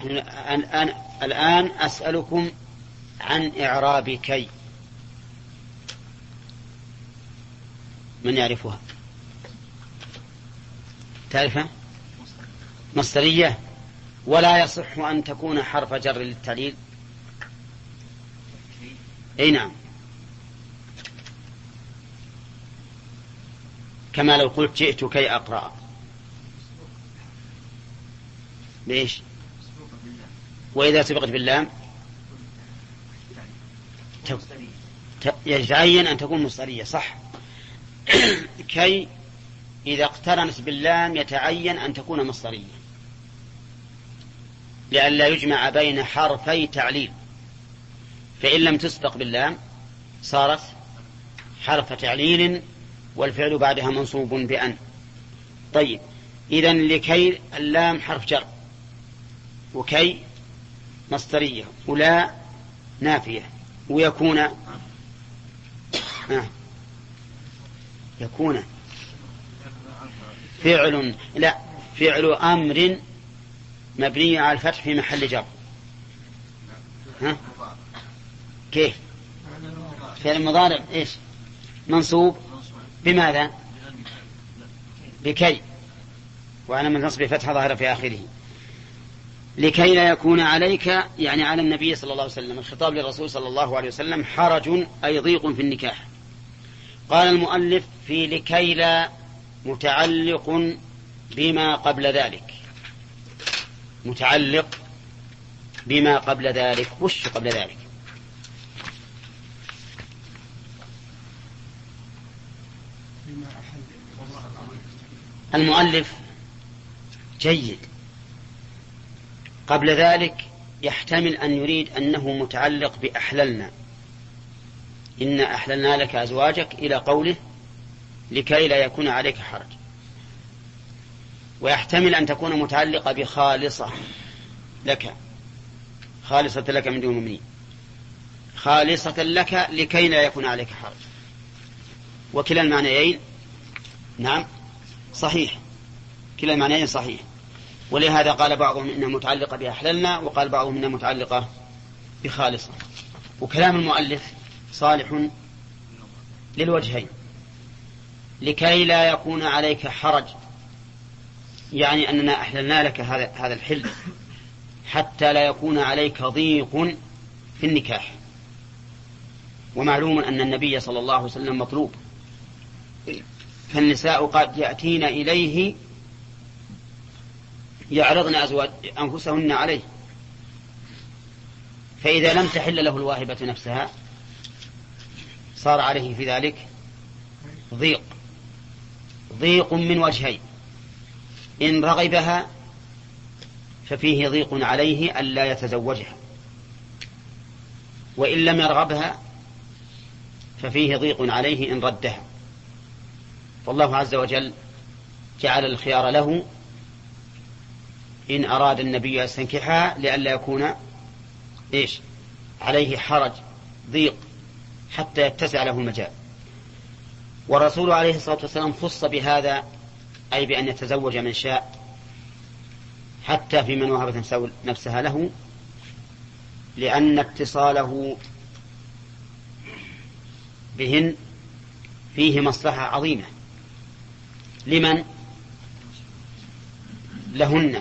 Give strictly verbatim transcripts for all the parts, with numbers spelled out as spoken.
أنا الآن أسألكم عن إعراب كي. من يعرفها؟ تعرفها؟ مصدرية، ولا يصح أن تكون حرف جر للتعليل. أي نعم، كما لو قلت جئت كي أقرأ. ليش؟ وإذا سبقت باللام يتعين أن تكون مصدرية، صح. كي إذا اقترنت باللام يتعين أن تكون مصدرية، لئلا يجمع بين حرفي تعليل، فإن لم تسبق باللام صارت حرف تعليل والفعل بعدها منصوب بأن. طيب، إذن لكي اللام حرف جر، وكي مصدرية، ولا نافية، ويكون آه. يكون فعل لا فعل أمر مبني على الفتح في محل جر. ها؟ كيف؟ فعل مضارع إيش؟ منصوب بماذا؟ بكي، وعلى من نصب فتح ظاهرة في آخره. لكي لا يكون عليك يعني على النبي صلى الله عليه وسلم، الخطاب للرسول صلى الله عليه وسلم، حرج أي ضيق في النكاح. قال المؤلف في لكي لا متعلق بما قبل ذلك. متعلق بما قبل ذلك، وش قبل ذلك؟ المؤلف جيد، قبل ذلك يحتمل أن يريد أنه متعلق بأحللنا، إن أحللنا لك أزواجك إلى قوله لكي لا يكون عليك حرج. ويحتمل أن تكون متعلقة بخالصة لك، خالصة لك من دون المؤمنين، خالصة لك لكي لا يكون عليك حرج. وكلا المعنيين نعم صحيح، كلا المعنيين صحيح. ولهذا قال بعضهم إنها متعلقة بأحللنا، وقال بعضهم إنها متعلقة بخالصة. وكلام المؤلف صالح للوجهين. لكي لا يكون عليك حرج يعني أننا أحللنا لك هذا هذا الحل حتى لا يكون عليك ضيق في النكاح. ومعلوم أن النبي صلى الله عليه وسلم مطلوب، فالنساء قد يأتين إليه يعرضن أزواج أنفسهن عليه، فإذا لم تحل له الواهبة نفسها صار عليه في ذلك ضيق ضيق من وجهين: إن رغبها ففيه ضيق عليه ألا يتزوجها، وإن لم يرغبها ففيه ضيق عليه إن ردها. فالله عز وجل جعل الخيار له إن أراد النبي أن يستنكحها لئلا يكون إيش عليه حرج ضيق حتى يتسع له المجال. والرسول عليه الصلاة والسلام خص بهذا، أي بأن يتزوج من شاء حتى في من وهبت نفسها له، لأن اتصاله بهن فيه مصلحة عظيمة. لمن؟ لهن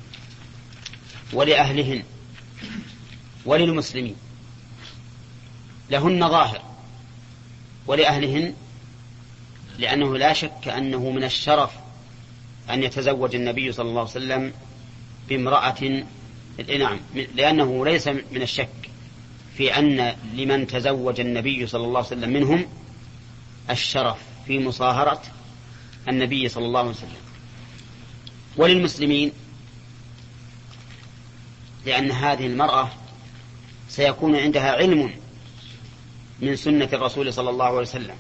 ولأهلهن وللمسلمين. لهن ظاهر، ولأهلهن لأنه لا شك أنه من الشرف أن يتزوج النبي صلى الله عليه وسلم بامرأة، نعم، لأنه ليس من الشك في أن لمن تزوج النبي صلى الله عليه وسلم منهم الشرف في مصاهرة النبي صلى الله عليه وسلم. وللمسلمين لأن هذه المرأة سيكون عندها علم من سنة الرسول صلى الله عليه وسلم،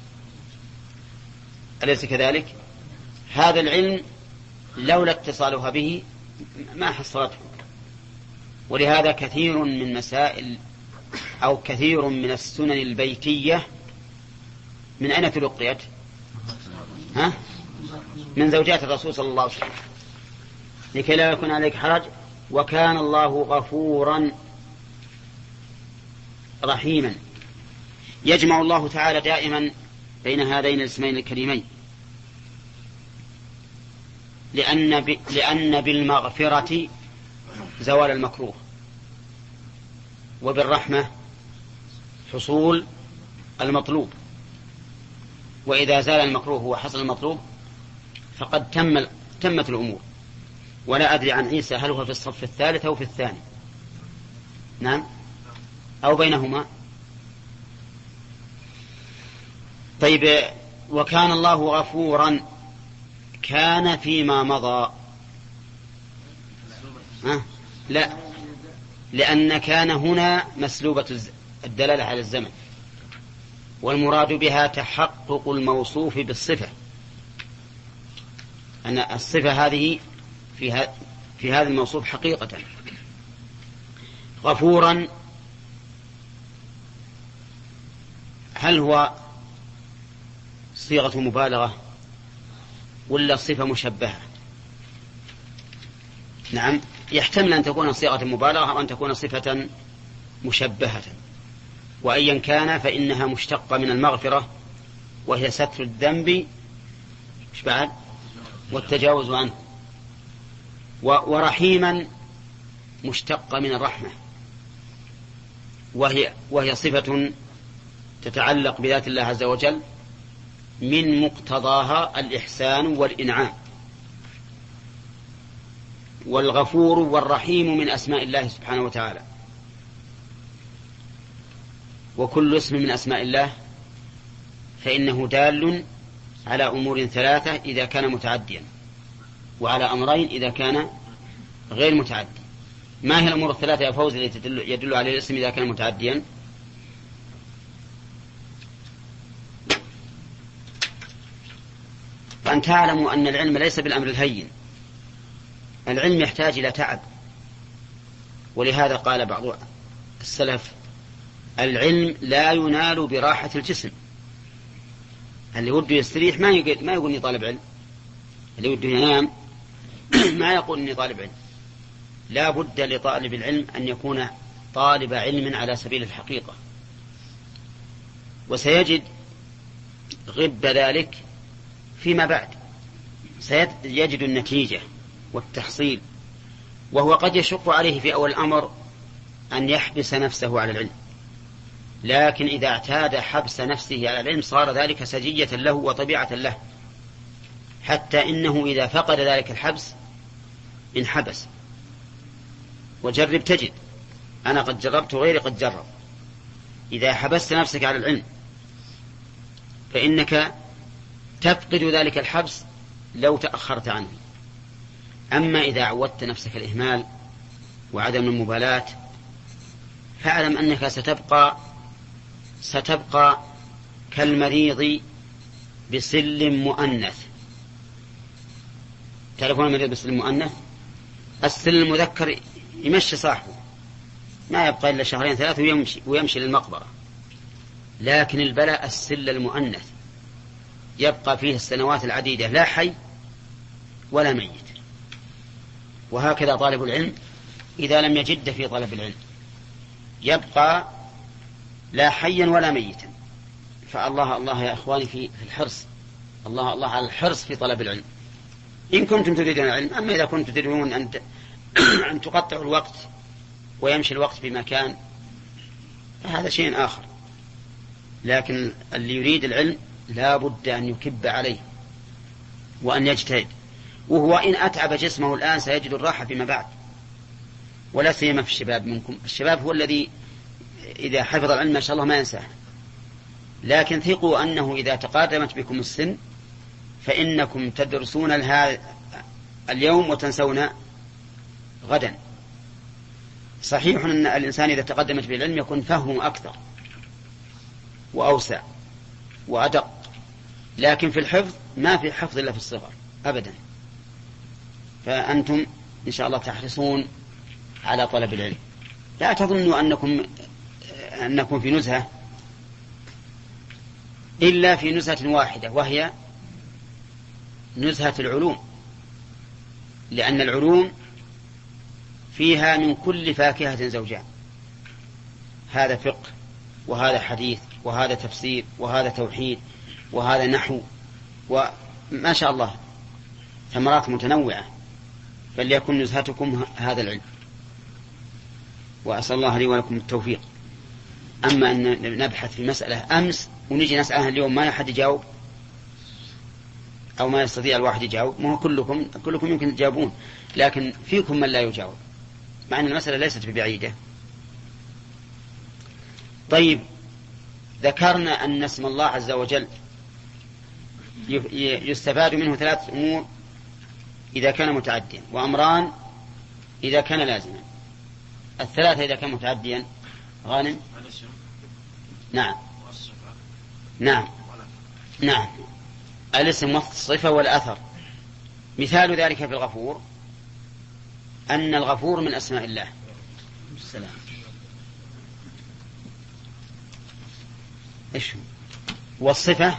أليس كذلك؟ هذا العلم لولا اتصالها به ما حصلته. ولهذا كثير من مسائل أو كثير من السنن البيتية من أين تلقيت؟ ها؟ من زوجات الرسول صلى الله عليه وسلم. لكي لا يكون عليك حرج وكان الله غفورا رحيما. يجمع الله تعالى دائما بين هذين الاسمين الكريمين، لأن, ب... لأن بالمغفرة زوال المكروه، وبالرحمة حصول المطلوب. وإذا زال المكروه وحصل المطلوب فقد تم تمت الأمور. ولا أدري عن عيسى هل هو في الصف الثالث أو في الثاني، نعم، أو بينهما. طيب، وكان الله غفورا، كان فيما مضى؟ أه؟ لا، لأن كان هنا مسلوبة الدلالة على الزمن، والمراد بها تحقق الموصوف بالصفة، أن الصفة هذه في, في هذا الموصوف حقيقة. غفورا هل هو صيغة مبالغة ولا صفة مشبهة؟ نعم، يحتمل أن تكون صيغة مبالغة أو أن تكون صفة مشبهة، وأيا كان فإنها مشتقة من المغفرة، وهي ستر الذنب إيش بعد والتجاوز عنه. ورحيما مشتقة من الرحمة، وهي, وهي صفة تتعلق بذات الله عز وجل من مقتضاها الإحسان والإنعام. والغفور والرحيم من أسماء الله سبحانه وتعالى، وكل اسم من أسماء الله فإنه دال على أمور ثلاثة إذا كان متعديا، وعلى أمرين إذا كان غير متعدي. ما هي الأمور الثلاثة يا فوز التي يدل, يدل عليه الاسم إذا كان متعديا؟ وأن تعلموا أن العلم ليس بالأمر الهين، العلم يحتاج إلى تعب. ولهذا قال بعض السلف: العلم لا ينال براحة الجسم. اللي وده يستريح ما يقول ما يقول إني طالب علم، اللي وده ينام ما يقول إني طالب علم. لا بد لطالب العلم أن يكون طالب علم على سبيل الحقيقة، وسيجد غب ذلك فيما بعد، سيجد النتيجة والتحصيل. وهو قد يشق عليه في أول الأمر أن يحبس نفسه على العلم، لكن إذا اعتاد حبس نفسه على العلم صار ذلك سجية له وطبيعة له، حتى إنه إذا فقد ذلك الحبس انحبس. وجرب تجد، أنا قد جربت وغيري قد جرب. إذا حبست نفسك على العلم فإنك تفقد ذلك الحبس لو تأخرت عنه. أما إذا عودت نفسك الإهمال وعدم المبالاة فاعلم أنك ستبقى ستبقى كالمريض بسل مؤنث. تعرفون المريض بسل مؤنث؟ السل المذكر يمشي صاحبه، ما يبقى إلا شهرين ثلاثة ويمشي, ويمشي للمقبرة. لكن البلاء السل المؤنث يبقى فيه السنوات العديدة لا حي ولا ميت. وهكذا طالب العلم إذا لم يجد في طلب العلم يبقى لا حيا ولا ميتا. فالله الله يا أخواني في الحرص، الله الله على الحرص في طلب العلم إن كنتم تريدون العلم. أما إذا كنتم تريدون أن أن تقطعوا الوقت ويمشي الوقت بمكان فهذا شيء آخر. لكن اللي يريد العلم لا بد أن يكب عليه وأن يجتهد. وهو إن أتعب جسمه الآن سيجد الراحة فيما بعد، ولا سيما في الشباب منكم. الشباب هو الذي إذا حفظ العلم ما شاء الله ما ينساه. لكن ثقوا أنه إذا تقادمت بكم السن فإنكم تدرسون اليوم وتنسون غدا. صحيح أن الإنسان إذا تقدمت بالعلم يكون فهمه أكثر وأوسع وأدق، لكن في الحفظ ما في حفظ إلا في الصغر أبدا. فأنتم إن شاء الله تحرصون على طلب العلم. لا تظنوا أنكم أنكم في نزهة إلا في نزهة واحدة، وهي نزهة العلوم. لأن العلوم فيها من كل فاكهة زوجان، هذا فقه وهذا حديث وهذا تفسير وهذا توحيد وهذا نحو، وما شاء الله ثمرات متنوعة، فليكن نزهتكم هذا العلم، وأسأل الله لي ولكم التوفيق. أما أن نبحث في مسألة أمس ونجي نسألها اليوم ما أحد يجاوب أو ما يستطيع الواحد يجاوب، ما هو كلكم كلكم يمكن تجاوبون، لكن فيكم من لا يجاوب، مع أن المسألة ليست ببعيدة. طيب، ذكرنا أن اسم الله عز وجل يستفاد منه ثلاث أمور إذا كان متعديا، وأمران إذا كان لازما. الثلاثة إذا كان متعديا غانم. نعم نعم نعم الاسم والصفة والأثر. مثال ذلك في الغفور أن الغفور من أسماء الله. السلام. إيش والصفة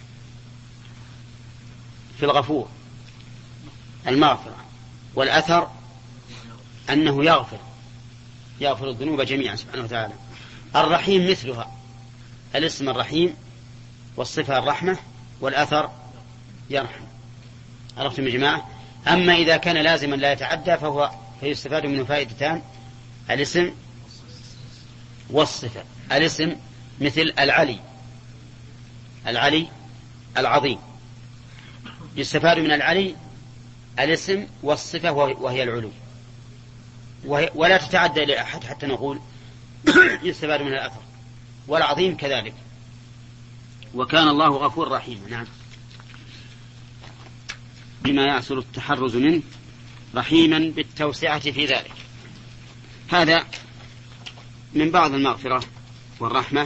في الغفور المغفرة، والأثر أنه يغفر يغفر الذنوب جميعا سبحانه وتعالى. الرحيم مثلها، الاسم الرحيم والصفة الرحمة والأثر يرحم. عرفتم يا جماعة؟ أما إذا كان لازما لا يتعدى فهو فيستفاد منه فائدتان: الاسم والصفة. الاسم مثل العلي، العلي العظيم، يستفاد من العلي الاسم والصفة وهي العلو، ولا تتعدى إلى أحد حتى نقول يستفاد من الأثر. والعظيم كذلك. وكان الله غفور رحيم. نعم. بما يعسر التحرز منه رحيما بالتوسعة في ذلك. هذا من بعض المغفرة والرحمة،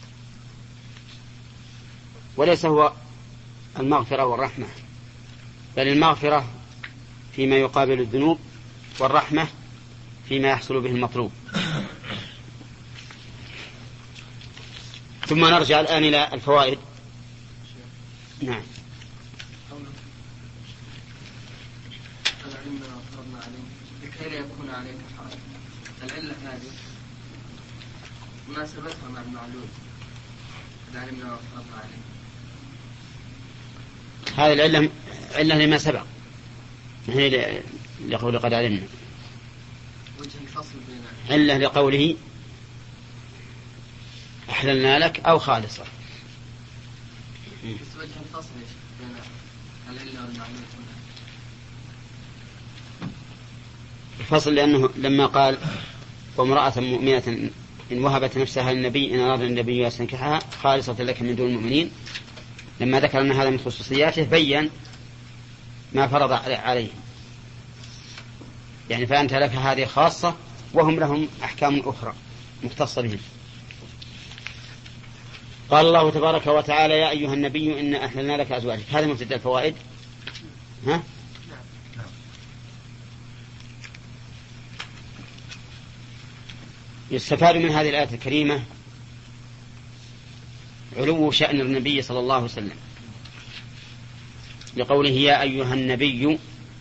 وليس هو المغفرة والرحمة، بل المغفرة فيما يقابل الذنوب، والرحمة فيما يحصل به المطلوب. ثم نرجع الآن إلى الفوائد. نعم. لكي لا يكون عليك حرج. العلة هذه مناسبتها مع المعلوم. علمنا وفرضنا عليه. هذه العلة علة لما سبق، هي لقول قد علمنا. وجه الفصل بين علة لقوله أحللنا لك أو خالصة. بس وجه الفصل بين العلة والمعلوم. الفصل لأنه لما قال وامرأة مؤمنة إن وهبت نفسها للنبي إن أراد النبي أن ينكحها خالصة لك من دون المؤمنين، لما ذكر أن هذا من خصوصياته بين ما فرض عليه، يعني فأنت لك هذه خاصة وهم لهم أحكام أخرى مختصة بهم. قال الله تبارك وتعالى يا أيها النبي إن أحللنا لك أزواجك. هذا مبتدأ الفوائد. ها؟ يستفاد من هذه الآية الكريمة علو شأن النبي صلى الله عليه وسلم، لقوله يا أيها النبي،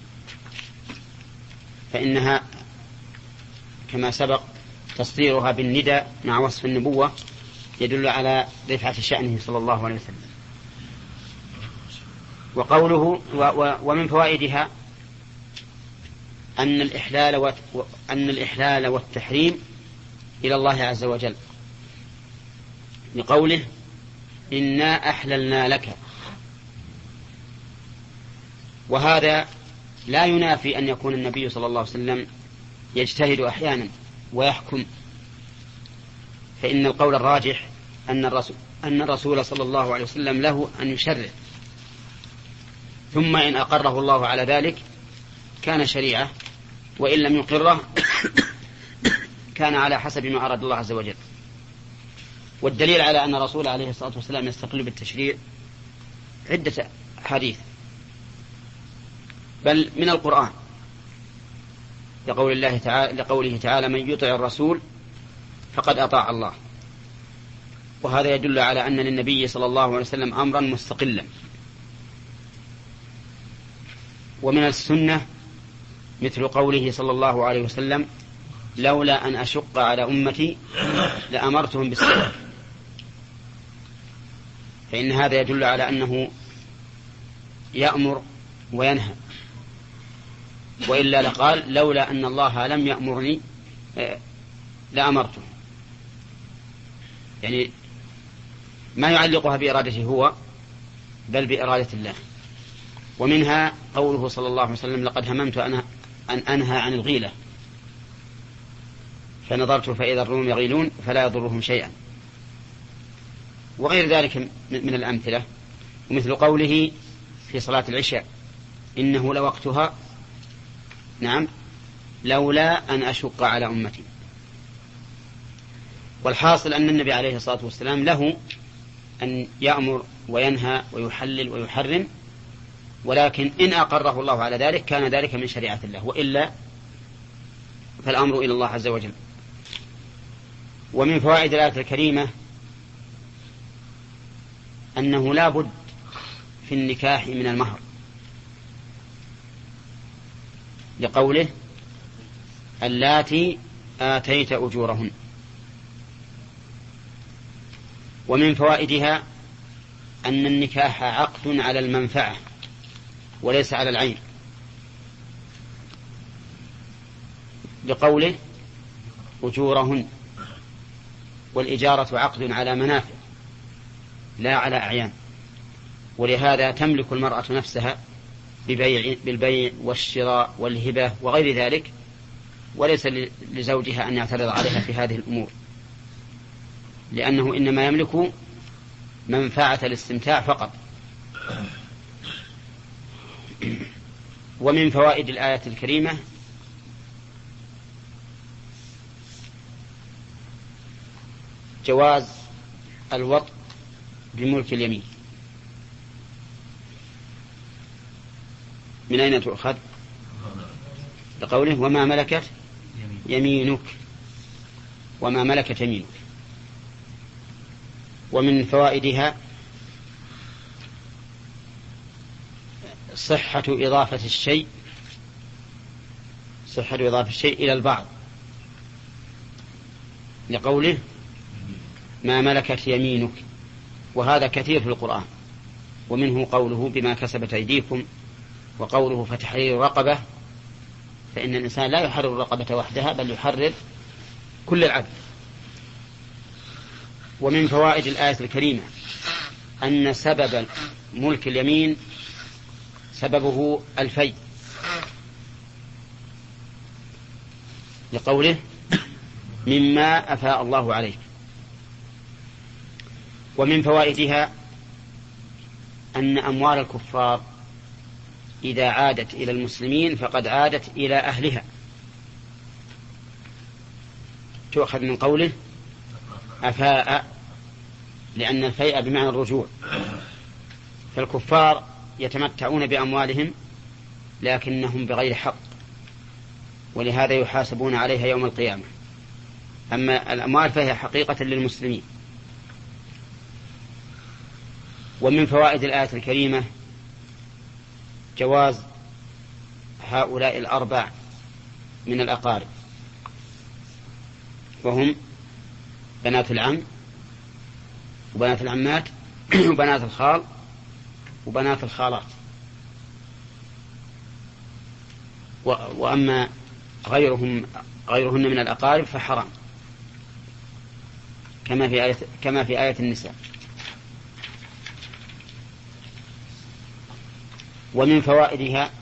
فإنها كما سبق تصديرها بالندى مع وصف النبوة يدل على رفعة شأنه صلى الله عليه وسلم. وقوله ومن فوائدها أن الإحلال أن الإحلال والتحريم إلى الله عز وجل، لقوله إنا أحللنا لك. وهذا لا ينافي أن يكون النبي صلى الله عليه وسلم يجتهد أحيانا ويحكم، فإن القول الراجح أن الرسول, أن الرسول صلى الله عليه وسلم له أن يشرع، ثم إن أقره الله على ذلك كان شريعة، وإن لم يقره كان على حسب ما أراد الله عز وجل. والدليل على أن الرسول عليه الصلاة والسلام يستقل بالتشريع عدة حديث، بل من القرآن، لقول الله تعالى لقوله تعالى من يطع الرسول فقد أطاع الله. وهذا يدل على أن للنبي صلى الله عليه وسلم أمرا مستقلا. ومن السنة مثل قوله صلى الله عليه وسلم لولا أن أشق على أمتي لأمرتهم بالسواك، فإن هذا يدل على أنه يأمر وينهى، وإلا لقال لولا أن الله لم يأمرني لأمرته، يعني ما يعلقها بإرادته هو بل بإرادة الله. ومنها قوله صلى الله عليه وسلم لقد هممت أن أنهى عن الغيلة فنظرت فإذا الروم يغيلون فلا يضرهم شيئا، وغير ذلك من الأمثلة. ومثل قوله في صلاة العشاء إنه لوقتها نعم لولا أن أشق على أمتي. والحاصل أن النبي عليه الصلاة والسلام له أن يأمر وينهى ويحلل ويحرم، ولكن إن أقره الله على ذلك كان ذلك من شريعة الله، وإلا فالأمر إلى الله عز وجل. ومن فوائد الآية الكريمة أنه لا بد في النكاح من المهر، لقوله اللاتي آتيت أجورهن. ومن فوائدها أن النكاح عقد على المنفعة وليس على العين، لقوله أجورهن، والإجارة عقد على منافع لا على أعيان، ولهذا تملك المرأة نفسها ببيع بالبيع والشراء والهبة وغير ذلك، وليس لزوجها أن يعترض عليها في هذه الأمور، لأنه إنما يملك منفعة الاستمتاع فقط. ومن فوائد الآية الكريمة جواز الوطء بملك اليمين. من أين تؤخذ؟ لقوله وما ملكت يمينك، وما ملكت يمينك. ومن فوائدها صحة إضافة الشيء صحة إضافة الشيء إلى البعض، لقوله ما ملكت يمينك، وهذا كثير في القرآن. ومنه قوله بما كسبت أيديكم، وقوله فتحرير رقبة، فإن الإنسان لا يحرر الرقبة وحدها بل يحرر كل العبد. ومن فوائد الآية الكريمة أن سبب ملك اليمين سببه الفي، لقوله مما أفاء الله عليك. ومن فوائدها أن أموال الكفار إذا عادت إلى المسلمين فقد عادت إلى أهلها، تؤخذ من قوله أفاء، لأن الفيء بمعنى الرجوع، فالكفار يتمتعون بأموالهم لكنهم بغير حق، ولهذا يحاسبون عليها يوم القيامة. أما الأموال فهي حقيقة للمسلمين. ومن فوائد الآية الكريمة جواز هؤلاء الأربع من الأقارب، وهم بنات العم وبنات العمات وبنات الخال وبنات الخالات. وأما غيرهم غيرهن من الأقارب فحرام، كما في آية كما في آية النساء. ومن فوائدها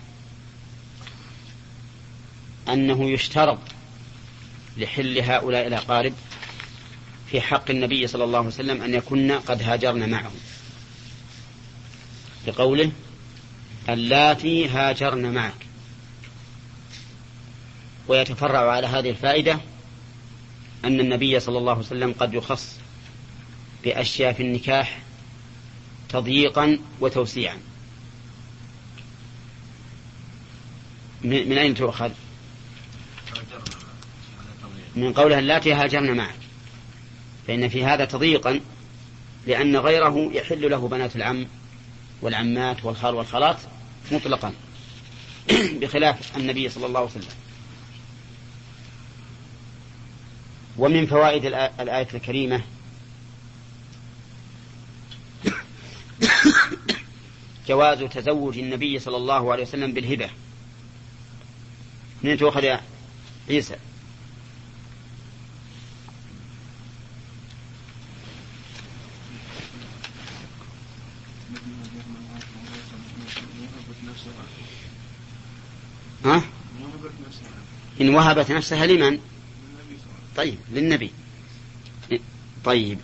أنه يشترط لحل هؤلاء الأقارب في حق النبي صلى الله عليه وسلم أن يكن قد هاجرن معه، لقوله اللاتي هاجرن معك. ويتفرع على هذه الفائدة أن النبي صلى الله عليه وسلم قد يخص بأشياء في النكاح تضييقا وتوسيعا. من أين تؤخذ؟ من قولها اللاتي هاجرن معك، فإن في هذا تضييقا، لأن غيره يحل له بنات العم والعمات والخال والخالات مطلقا، بخلاف النبي صلى الله عليه وسلم. ومن فوائد الآية الكريمة جواز تزوج النبي صلى الله عليه وسلم بالهبة. منين تؤخذ يا عيسى؟ ها؟ إن وهبت نفسها لمن؟ طيب للنبي. طيب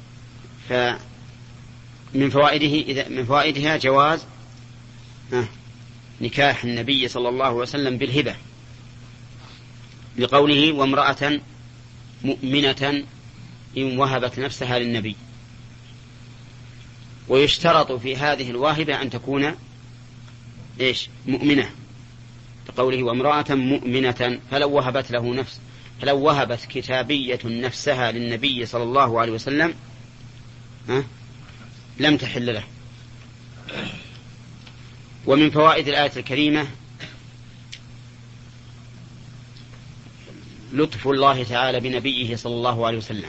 فمن فوائده إذا من فوائدها جواز نكاح النبي صلى الله عليه وسلم بالهبة لقوله وامرأة مؤمنة إن وهبت نفسها للنبي. ويشترط في هذه الواهبة أن تكون إيش؟ مؤمنة، لقوله وامرأة مؤمنة. فلو وهبت له نفس فلو وهبت كتابية نفسها للنبي صلى الله عليه وسلم ها لم تحل له. ومن فوائد الآية الكريمة لطف الله تعالى بنبيه صلى الله عليه وسلم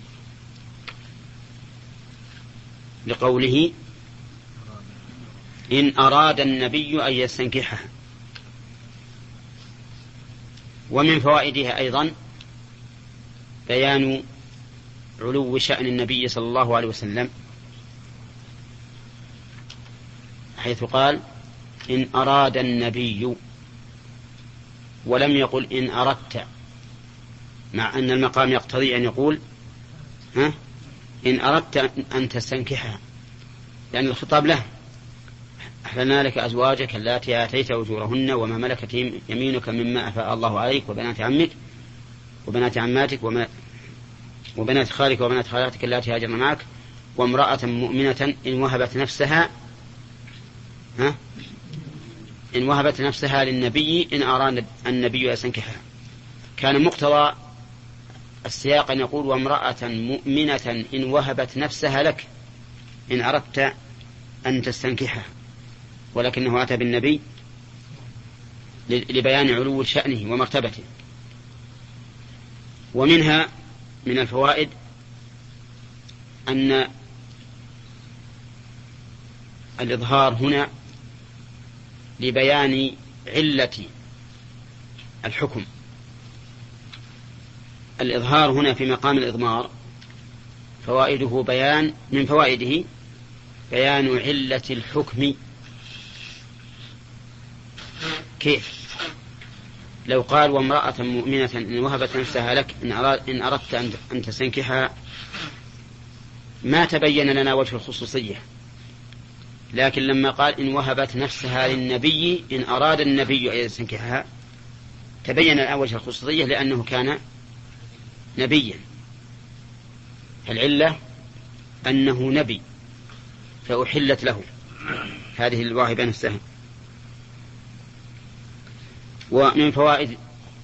لقوله إن أراد النبي أن يستنكحها. ومن فوائدها أيضا بيان علو شأن النبي صلى الله عليه وسلم، حيث قال إن أراد النبي ولم يقل إن أردت، مع أن المقام يقتضي أن يقول ها إن أردت أن تستنكحها، لأن يعني الخطاب له أحللنا لك أزواجك اللاتي آتيت أجورهن وما ملكت يمينك مما أفاء الله عليك وبنات عمك وبنات عماتك وبنات خالك وبنات خالاتك اللاتي هاجرن معك وامرأة مؤمنة إن وهبت نفسها ها إن وهبت نفسها للنبي إن أراد النبي يستنكحها. كان مقتضى السياق أن يقول وامرأة مؤمنة إن وهبت نفسها لك إن أردت أن تستنكحها، ولكنه أتى بالنبي لبيان علو شأنه ومرتبته. ومنها من الفوائد أن الإظهار هنا لبيان علة الحكم. الإظهار هنا في مقام الإضمار فوائده بيان من فوائده بيان علة الحكم. كيف؟ لو قال وامرأة مؤمنة إن وهبت نفسها لك إن أردت أن تستنكحها ما تبين لنا وجه الخصوصية، لكن لما قال إن وهبت نفسها للنبي إن أراد النبي أن يستنكحها تبين لنا وجه الخصوصية لأنه كان نبيا. العلة أنه نبي فأحلت له هذه الواهبة نفسها. ومن فوائد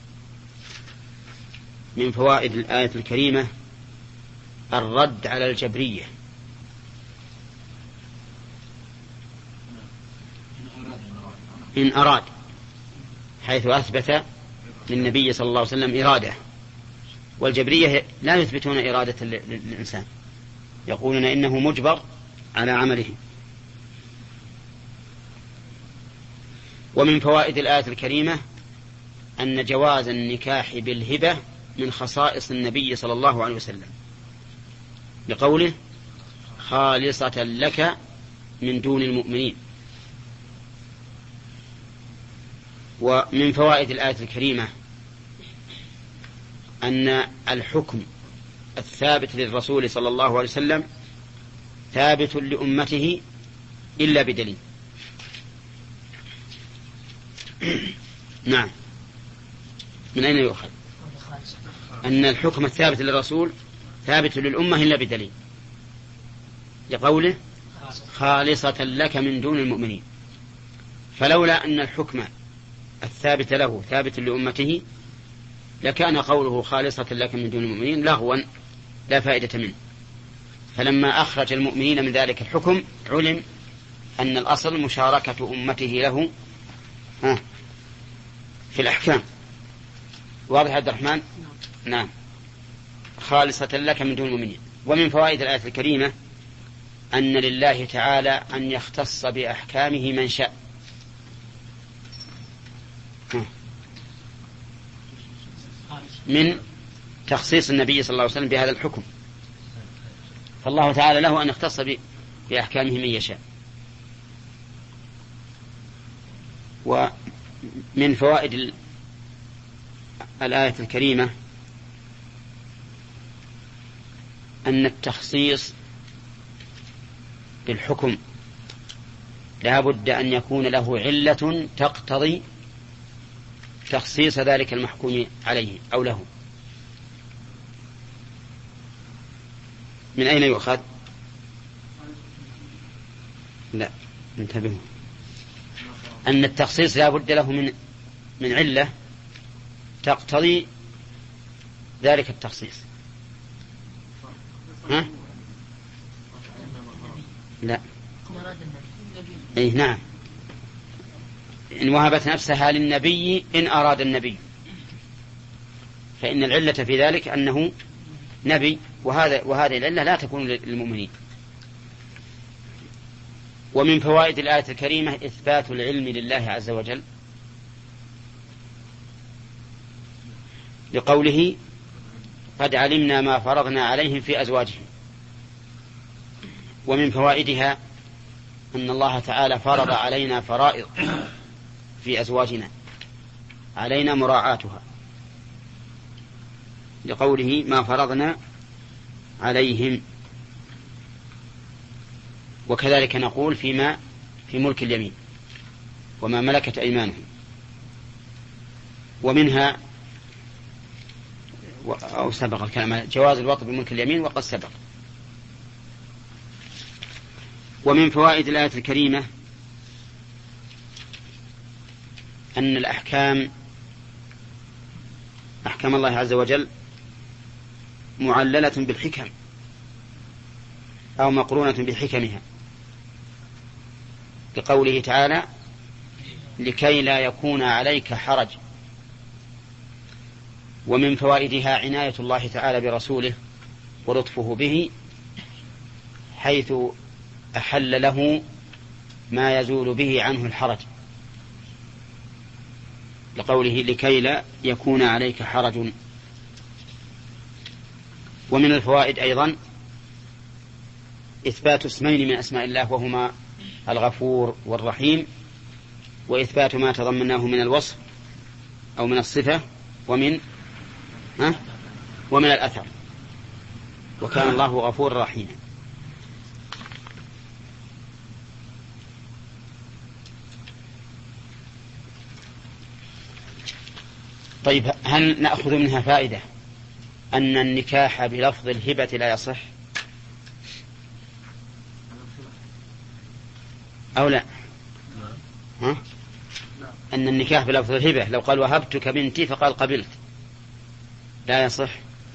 من فوائد الآية الكريمة الرد على الجبرية. إن أراد حيث أثبت للنبي صلى الله عليه وسلم إرادة، والجبرية لا يثبتون إرادة للإنسان، يقولون إنه مجبر على عمله. ومن فوائد الآية الكريمة أن جواز النكاح بالهبة من خصائص النبي صلى الله عليه وسلم لقوله خالصة لك من دون المؤمنين. ومن فوائد الآية الكريمة أن الحكم الثابت للرسول صلى الله عليه وسلم ثابت لأمته إلا بدليل. نعم، من أين يؤخذ أن الحكم الثابت للرسول ثابت للأمة إلا بدليل؟ لقوله خالصة لك من دون المؤمنين. فلولا أن الحكم الثابت له ثابت لأمته لكان قوله خالصة لك من دون المؤمنين لغوا لا فائدة منه. فلما أخرج المؤمنين من ذلك الحكم علم أن الأصل مشاركة أمته له في الأحكام. واضح عبد الرحمن؟ نعم. خالصة لك من دون المؤمنين. ومن فوائد الآية الكريمة أن لله تعالى أن يختص بأحكامه من شاء. من تخصيص النبي صلى الله عليه وسلم بهذا الحكم، فالله تعالى له أن يختص بأحكامه من يشاء. ومن فوائد الآية الكريمة أن التخصيص بالحكم لا بد أن يكون له علة تقتضي تخصيص ذلك المحكوم عليه أو له. من أين يؤخذ؟ لا، انتبهوا أن التخصيص لا بد له من من علة تقتضي ذلك التخصيص. ها؟ لا. أي نعم، إن وهبت نفسها للنبي إن أراد النبي، فإن العلة في ذلك أنه نبي، وهذا وهذه العلة لا تكون للمؤمنين. ومن فوائد الآية الكريمة إثبات العلم لله عز وجل لقوله قد علمنا ما فرضنا عليهم في أزواجهم. ومن فوائدها أن الله تعالى فرض علينا فرائض في أزواجنا علينا مراعاتها لقوله ما فرضنا عليهم. وكذلك نقول فيما في ملك اليمين وما ملكت أيمانهم. ومنها أو سبق الكلام جواز الوطء بملك اليمين وقد سبق. ومن فوائد الآية الكريمة أن الأحكام أحكام الله عز وجل معللة بالحكم أو مقرونة بحكمها لقوله تعالى لكي لا يكون عليك حرج. ومن فوائدها عناية الله تعالى برسوله ولطفه به حيث أحل له ما يزول به عنه الحرج لقوله لكي لا يكون عليك حرج. ومن الفوائد أيضا إثبات اسمين من أسماء الله وهما الغفور والرحيم، وإثبات ما تضمناه من الوصف أو من الصفة ومن ها ومن الأثر، وكان الله غفور رحيما. طيب، هل نأخذ منها فائدة أن النكاح بلفظ الهبة لا يصح أو لا؟ ها؟ أن النكاح بلفظ الهبة لو قال وهبتك بنتي فقال قبلت لا يصح؟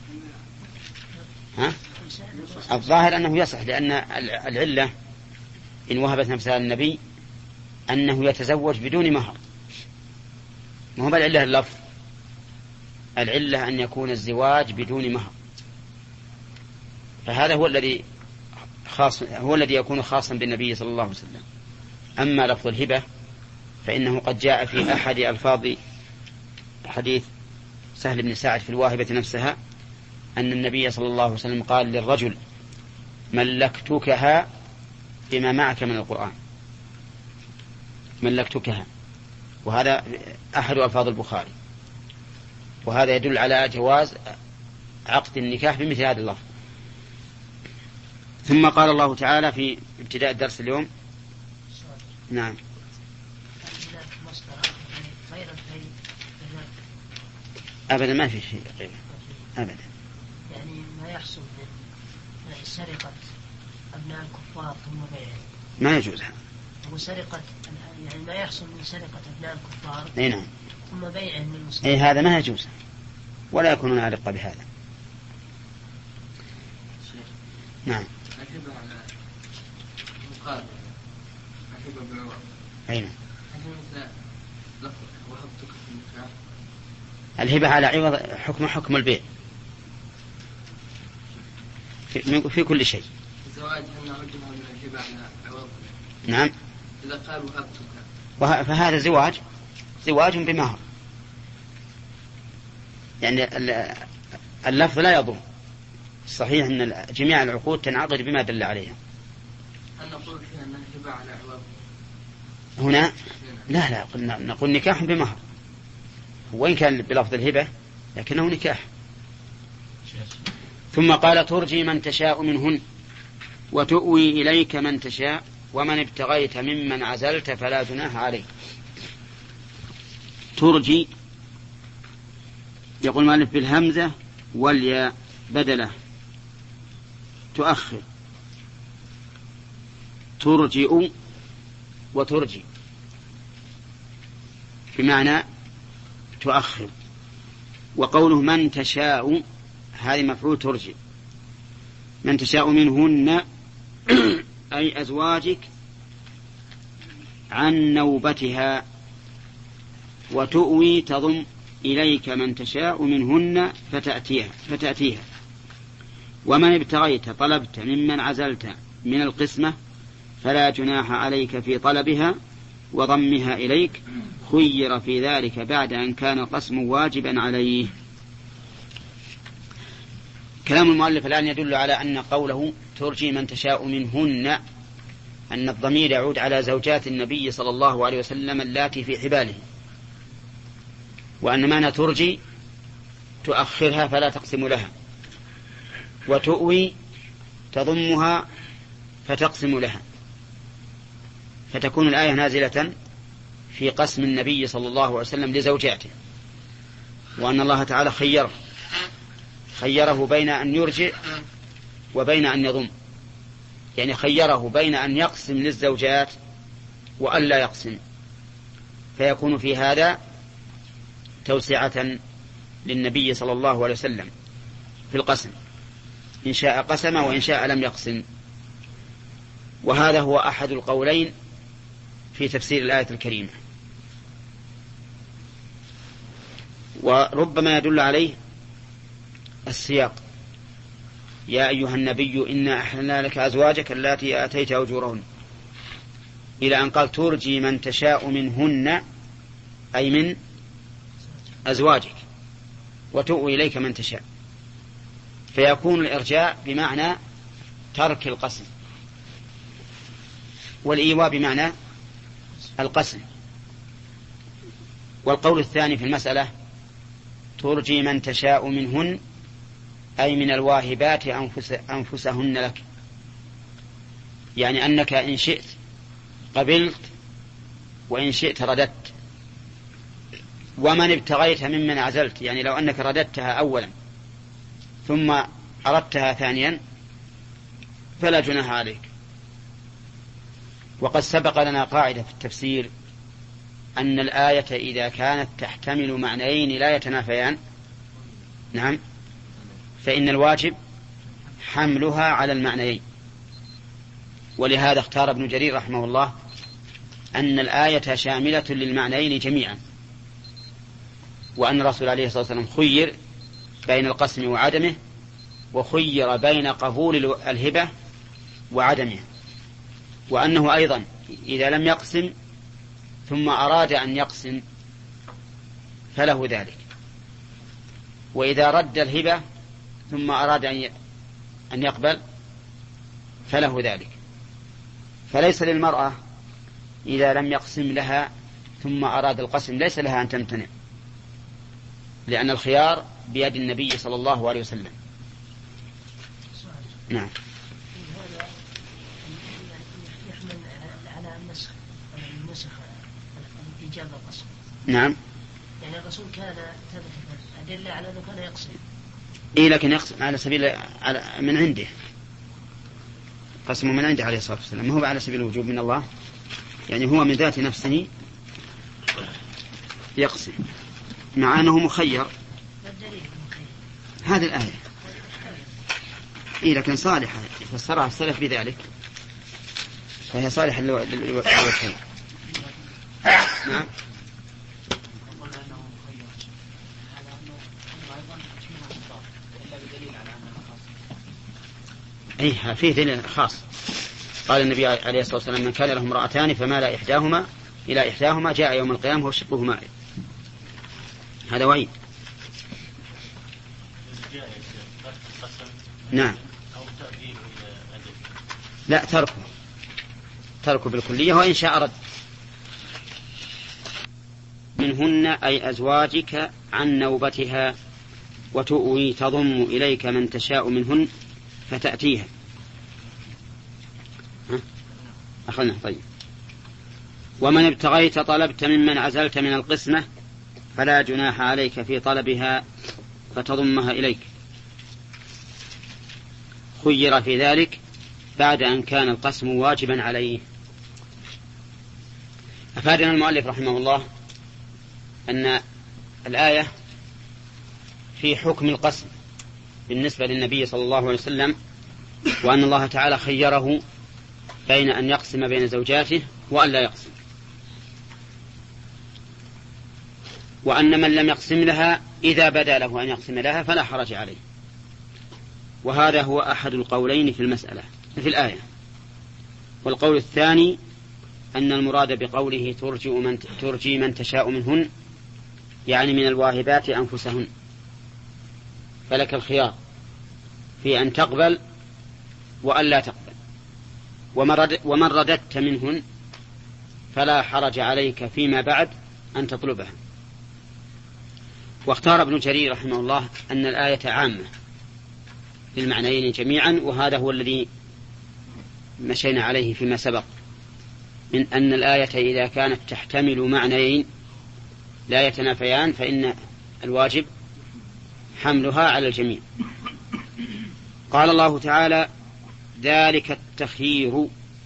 ها؟ الظاهر أنه يصح، لأن العلة إن وهبت نفسها النبي أنه يتزوج بدون مهر، ما هو العلة اللفظ، العلة أن يكون الزواج بدون مهر، فهذا هو الذي خاص هو الذي يكون خاصا بالنبي صلى الله عليه وسلم. أما لفظ الهبة فإنه قد جاء في أحد ألفاظ حديث سهل بن سعد في الواهبة نفسها أن النبي صلى الله عليه وسلم قال للرجل ملكتكها بما معك من القرآن، ملكتكها، وهذا أحد ألفاظ البخاري، وهذا يدل على جواز عقد النكاح بمثل هذا اللفظ. ثم قال الله تعالى في ابتداء الدرس اليوم نعم أبدا ما في شيء غيره أبدا، يعني ما يحصل من سرقة أبناء الكفار ثم بيعهم ما يجوز هذا، وسرقة يعني ما يحصل من سرقة أبناء الكفار أي نعم ثم بيعهم للمسلمين، أي هذا ما يجوز ولا يكون عارقة بهذا. نعم أجب على مقابل أجب بالعوض أي نعم مثل لفظ وهبتك في النكاح. الهبة على عوض حكم حكم البيع في, في كل شيء. الزواج هل نعدها من الهبة على عوض؟ نعم. إذا قال وهبتك وه... فهذا زواج زواج بمهر، يعني اللفظ لا يضر. صحيح أن جميع العقود تنعقد بما دل عليها. هل نقول فيها أن الهبة على عوض هنا؟ لا لا قلنا نقول نكاح بمهر، وإن كان بلفظ الهبة لكنه نكاح. ثم قال ترجي من تشاء منهن وتؤوي إليك من تشاء ومن ابتغيت ممن عزلت فلا جناح عليك. ترجي يقول مالك بالهمزة والياء بدله تؤخر، ترجئ وترجي بمعنى تؤخر. وقوله من تشاء هذه مفعول ترجي، من تشاء منهن أي أزواجك عن نوبتها، وتؤوي تضم إليك من تشاء منهن فتأتيها, فتأتيها. ومن ابتغيت طلبت ممن عزلت من القسمة فلا جناح عليك في طلبها وضمها إليك، خير في ذلك بعد أن كان القسم واجبا عليه. كلام المؤلف الآن يدل على أن قوله ترجي من تشاء منهن أن الضمير يعود على زوجات النبي صلى الله عليه وسلم اللاتي في حباله، وأن معنى ترجي تؤخرها فلا تقسم لها، وتؤوي تضمها فتقسم لها، فتكون الآية نازلة في قسم النبي صلى الله عليه وسلم لزوجاته، وأن الله تعالى خيره خيره بين أن يرجع وبين أن يضم، يعني خيره بين أن يقسم للزوجات وأن لا يقسم، فيكون في هذا توسعة للنبي صلى الله عليه وسلم في القسم، إن شاء قسم وإن شاء لم يقسم. وهذا هو أحد القولين في تفسير الآية الكريمة، وربما يدل عليه السياق يا أيها النبي إنا أحللنا لك أزواجك اللاتي آتيت أجورهن، إلى أن قال ترجي من تشاء منهن أي من أزواجك وتؤوي إليك من تشاء، فيكون الإرجاء بمعنى ترك القسم، والإيواء بمعنى القسم. والقول الثاني في المسألة ترجي من تشاء منهن أي من الواهبات أنفس أنفسهن لك، يعني أنك إن شئت قبلت وإن شئت رددت. ومن ابتغيت ممن عزلت، يعني لو أنك رددتها أولا ثم أردتها ثانيا فلا جناح عليك. وقد سبق لنا قاعدة في التفسير أن الآية إذا كانت تحتمل معنيين لا يتنافيان، نعم، فإن الواجب حملها على المعنيين. ولهذا اختار ابن جرير رحمه الله أن الآية شاملة للمعنيين جميعا، وأن الرسول عليه الصلاة والسلام خير بين القسم وعدمه، وخير بين قبول الهبة وعدمه، وأنه أيضا إذا لم يقسم ثم أراد أن يقسم فله ذلك، وإذا رد الهبة ثم أراد أن يقبل فله ذلك. فليس للمرأة إذا لم يقسم لها ثم أراد القسم ليس لها أن تمتنع، لأن الخيار بيد النبي صلى الله عليه وسلم. نعم. يحمل على النسخ النسخ الإيجاب والقسم. نعم. يعني الرسول كان ثبت أدلة على أنه كان يقسم. إيه لكن يقسم على سبيل على من عنده، قسمه من عنده عليه الصلاة والسلام، ما هو على سبيل الوجوب من الله، يعني هو من ذات نفسه يقسم مع أنه مخير. هذه الآية إيه لكن صالحة فسرها السلف بذلك، فهي صالحة للوجهين. نعم. أيه فيه دليل خاص. قال النبي عليه الصلاة والسلام من كان له امرأتان فمال إحداهما إلى إحداهما جاء يوم القيامة وشقه مائل. هذا وعيد. نعم. لا تركه تركه بالكلية وإن شاء رد. منهن أي أزواجك عن نوبتها وتؤوي تضم إليك من تشاء منهن فتأتيها. أخذنا طيب. ومن ابتغيت طلبت ممن عزلت من القسمة فلا جناح عليك في طلبها فتضمها إليك. خير في ذلك بعد أن كان القسم واجبا عليه. أفادنا المؤلف رحمه الله أن الآية في حكم القسم بالنسبة للنبي صلى الله عليه وسلم، وأن الله تعالى خيره بين أن يقسم بين زوجاته وأن لا يقسم، وأن من لم يقسم لها إذا بدا له أن يقسم لها فلا حرج عليه. وهذا هو أحد القولين في المسألة في الآية. والقول الثاني أن المراد بقوله ترجي من, ترجي من تشاء منهن يعني من الواهبات أنفسهن، فلك الخيار في أن تقبل وأن لا تقبل. ومن رددت منهن فلا حرج عليك فيما بعد أن تطلبها. واختار ابن جرير رحمه الله أن الآية عامة للمعنيين جميعا، وهذا هو الذي مشينا عليه فيما سبق من أن الآية إذا كانت تحتمل معنيين لا يتنافيان فإن الواجب حملها على الجميع. قال الله تعالى ذلك التخيير،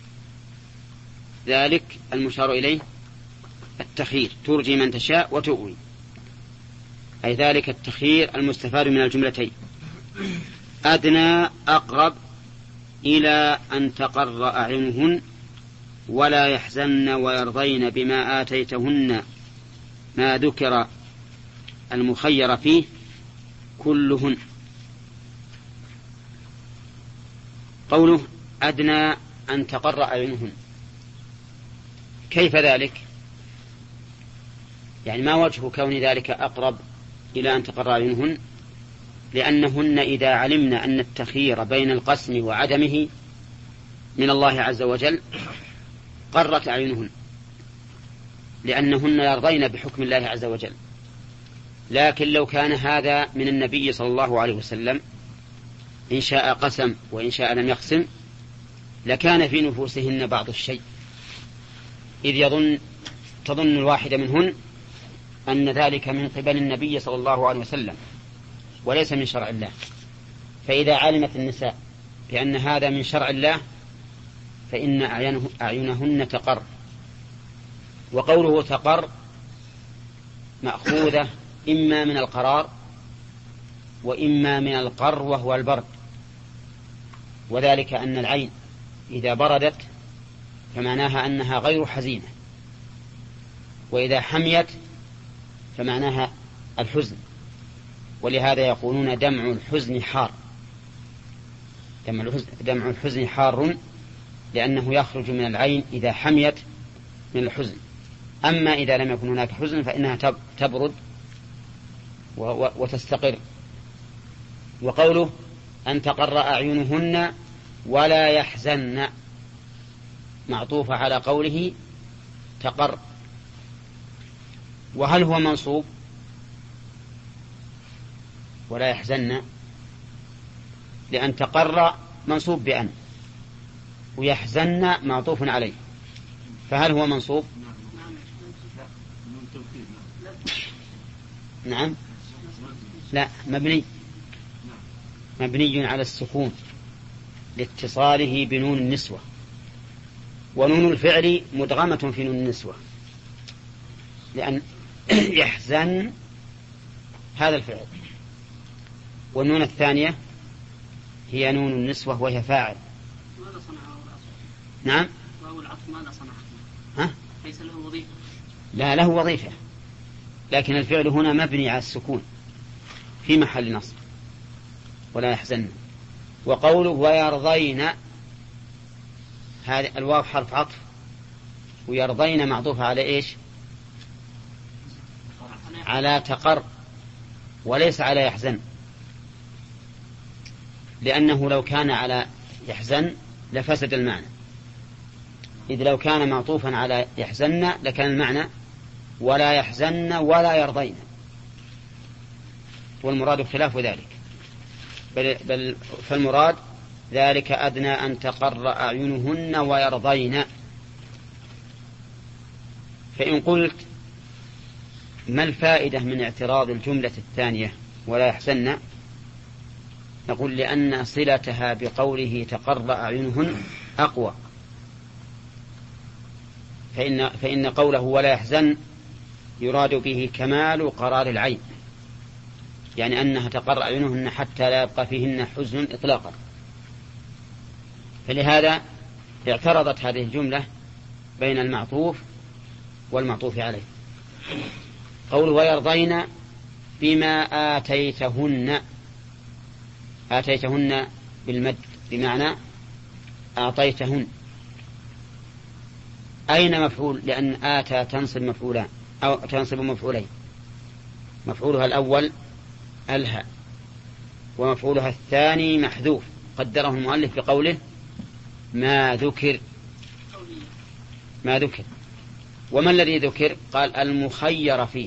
ذلك المشار إليه التخيير، ترجي من تشاء وتؤوي، أي ذلك التخيير المستفاد من الجملتين أدنى أقرب إلى أن تقر أعينهن ولا يحزن ويرضين بما آتيتهن ما ذكر المخير فيه كلهن. قوله أدنى أن تقر أعينهن، كيف ذلك؟ يعني ما وجه كون ذلك أقرب إلى أن تقر أعينهن؟ لأنهن إذا علمن أن التخيير بين القسم وعدمه من الله عز وجل قرت أعينهن، لأنهن يرضين بحكم الله عز وجل. لكن لو كان هذا من النبي صلى الله عليه وسلم إن شاء قسم وإن شاء لم يقسم لكان في نفوسهن بعض الشيء، إذ يظن تظن الواحدة منهن أن ذلك من قبل النبي صلى الله عليه وسلم وليس من شرع الله. فإذا علمت النساء بأن هذا من شرع الله فإن أعينهن تقر. وقوله تقر مأخوذة إما من القرار وإما من القر وهو البرد، وذلك أن العين إذا بردت فمعناها أنها غير حزينة، وإذا حميت فمعناها الحزن. ولهذا يقولون دمع الحزن حار، دمع الحزن حار لأنه يخرج من العين إذا حميت من الحزن. أما إذا لم يكن هناك حزن فإنها تبرد وتستقر. وقوله أن تقر أعينهن ولا يحزن معطوفة على قوله تقر. وهل هو منصوب؟ ولا يحزن لأن تقر منصوب بأن، ويحزن معطوف عليه، فهل هو منصوب؟ نعم لا مبني مبني على السكون لاتصاله بنون النسوة، ونون الفعل مدغمة في نون النسوة، لأن يحزن هذا الفعل، والنون الثانية هي نون النسوة وهي فاعل. ماذا صنعه؟ نعم واو العطف ماذا صنعه؟ ها؟ ليس له وظيفة. لا له وظيفة، لكن الفعل هنا مبني على السكون في محل نصب ولا يحزن. وقوله ويرضين، هذا الواو حرف عطف، ويرضين معطوفة على إيش؟ على تقر، وليس على يحزن، لأنه لو كان على يحزن لفسد المعنى، إذ لو كان معطوفا على يحزن لكان المعنى ولا يحزن ولا يرضين، والمراد خلاف ذلك، بل, بل فالمراد ذلك أدنى أن تقر أعينهن ويرضين. فإن قلت ما الفائدة من اعتراض الجملة الثانية ولا يحزن؟ نقول لأن صلتها بقوله تقر أعينهن أقوى، فإن, فإن قوله ولا يحزن يراد به كمال قرار العين، يعني أنها تقر أعينهن حتى لا يبقى فيهن حزن إطلاقا. فلهذا اعترضت هذه الجملة بين المعطوف والمعطوف عليه. قول ويرضين بما آتيتهن، آتيتهن بالمد بمعنى أعطيتهن. أين مفعول؟ لأن آتى تنصب مفعولان أو تنصب مفعولين، مفعولها الأول ألها، ومفعولها الثاني محذوف قدره المؤلف بقوله ما ذكر، ما ذكر. وما الذي ذكر؟ قال المخير فيه،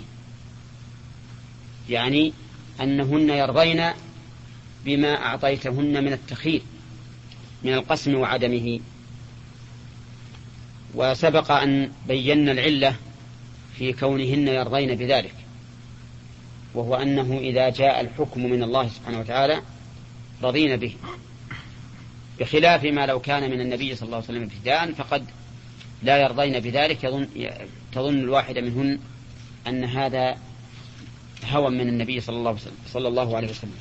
يعني أنهن يرضين بما أعطيتهن من التخيير من القسم وعدمه. وسبق أن بينا العلة في كونهن يرضين بذلك، وهو أنه إذا جاء الحكم من الله سبحانه وتعالى رضين به، بخلاف ما لو كان من النبي صلى الله عليه وسلم ابتداء فقد لا يرضين بذلك، يظن تظن الواحدة منهن أن هذا هوى من النبي صلى الله, صلى الله عليه وسلم.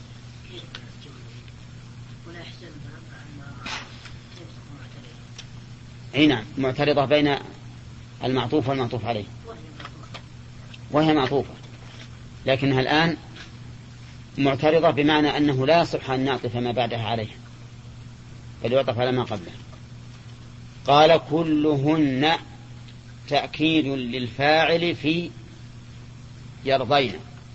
أي نعم، معترضة بين المعطوف والمعطوف عليه، وهي معطوفة، لكنها الآن معترضة بمعنى أنه لا يصح أن نعطف ما بعدها عليه، بل يعطف على ما قبله. قال كلهن تأكيد للفاعل في يرضين،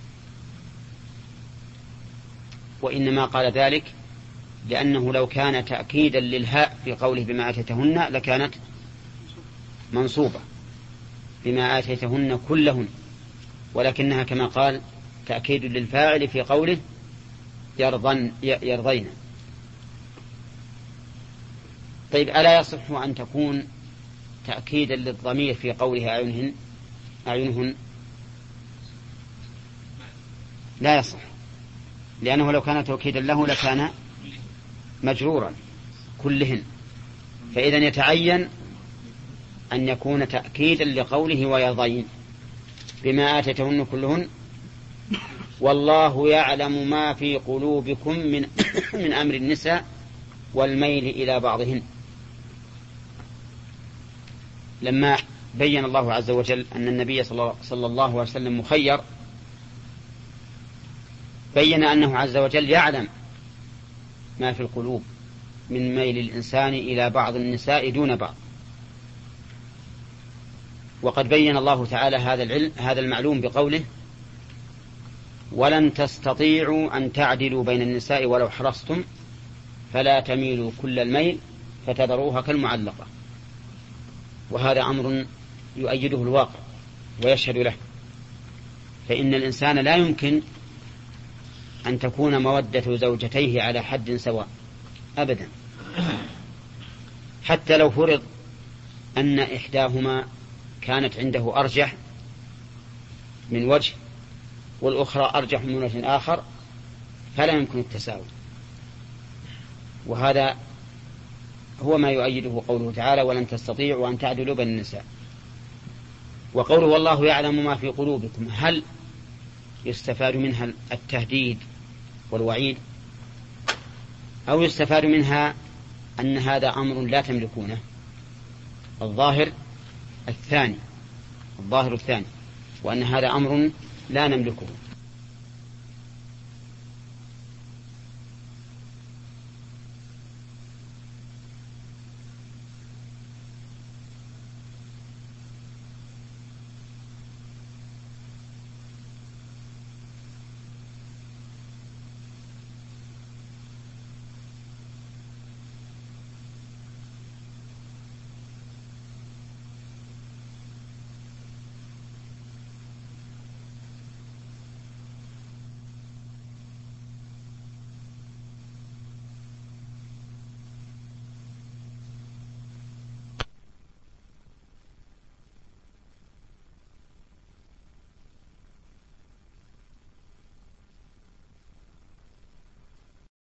وإنما قال ذلك لأنه لو كان تأكيدا للهاء في قوله بما آتيتهن لكانت منصوبة بما آتيتهن كلهن، ولكنها كما قال تأكيد للفاعل في قوله يرضن يرضين. طيب ألا يصح أن تكون تأكيدا للضمير في قوله أعينهن أعينهن؟ لا يصح، لأنه لو كان توكيدا له لكان مجرورا كلهن، فإذا يتعين أن يكون تأكيدا لقوله ويرضين بما آتيتهن كلهن، والله يعلم ما في قلوبكم من, من أمر النساء والميل إلى بعضهن. لما بين الله عز وجل أن النبي صلى الله عليه وسلم مخير، بين أنه عز وجل يعلم ما في القلوب من ميل الإنسان إلى بعض النساء دون بعض، وقد بين الله تعالى هذا العلم هذا المعلوم بقوله ولن تستطيعوا أن تعدلوا بين النساء ولو حرصتم فلا تميلوا كل الميل فتذروها كالمعلقة. وهذا أمر يؤيده الواقع ويشهد له، فإن الإنسان لا يمكن أن تكون مودة زوجتيه على حد سواء أبدا، حتى لو فرض أن إحداهما كانت عنده أرجح من وجه والأخرى أرجح من وجه آخر، فلا يمكن التساوي. وهذا هو ما يؤيده قوله تعالى ولن تستطيعوا أن تعدلوا بين النساء. وقوله والله يعلم ما في قلوبكم، هل يستفاد منها التهديد والوعيد، أو يستفاد منها أن هذا أمر لا تملكونه؟ الظاهر الثاني الظاهر الثاني وأن هذا أمر لا نملكه.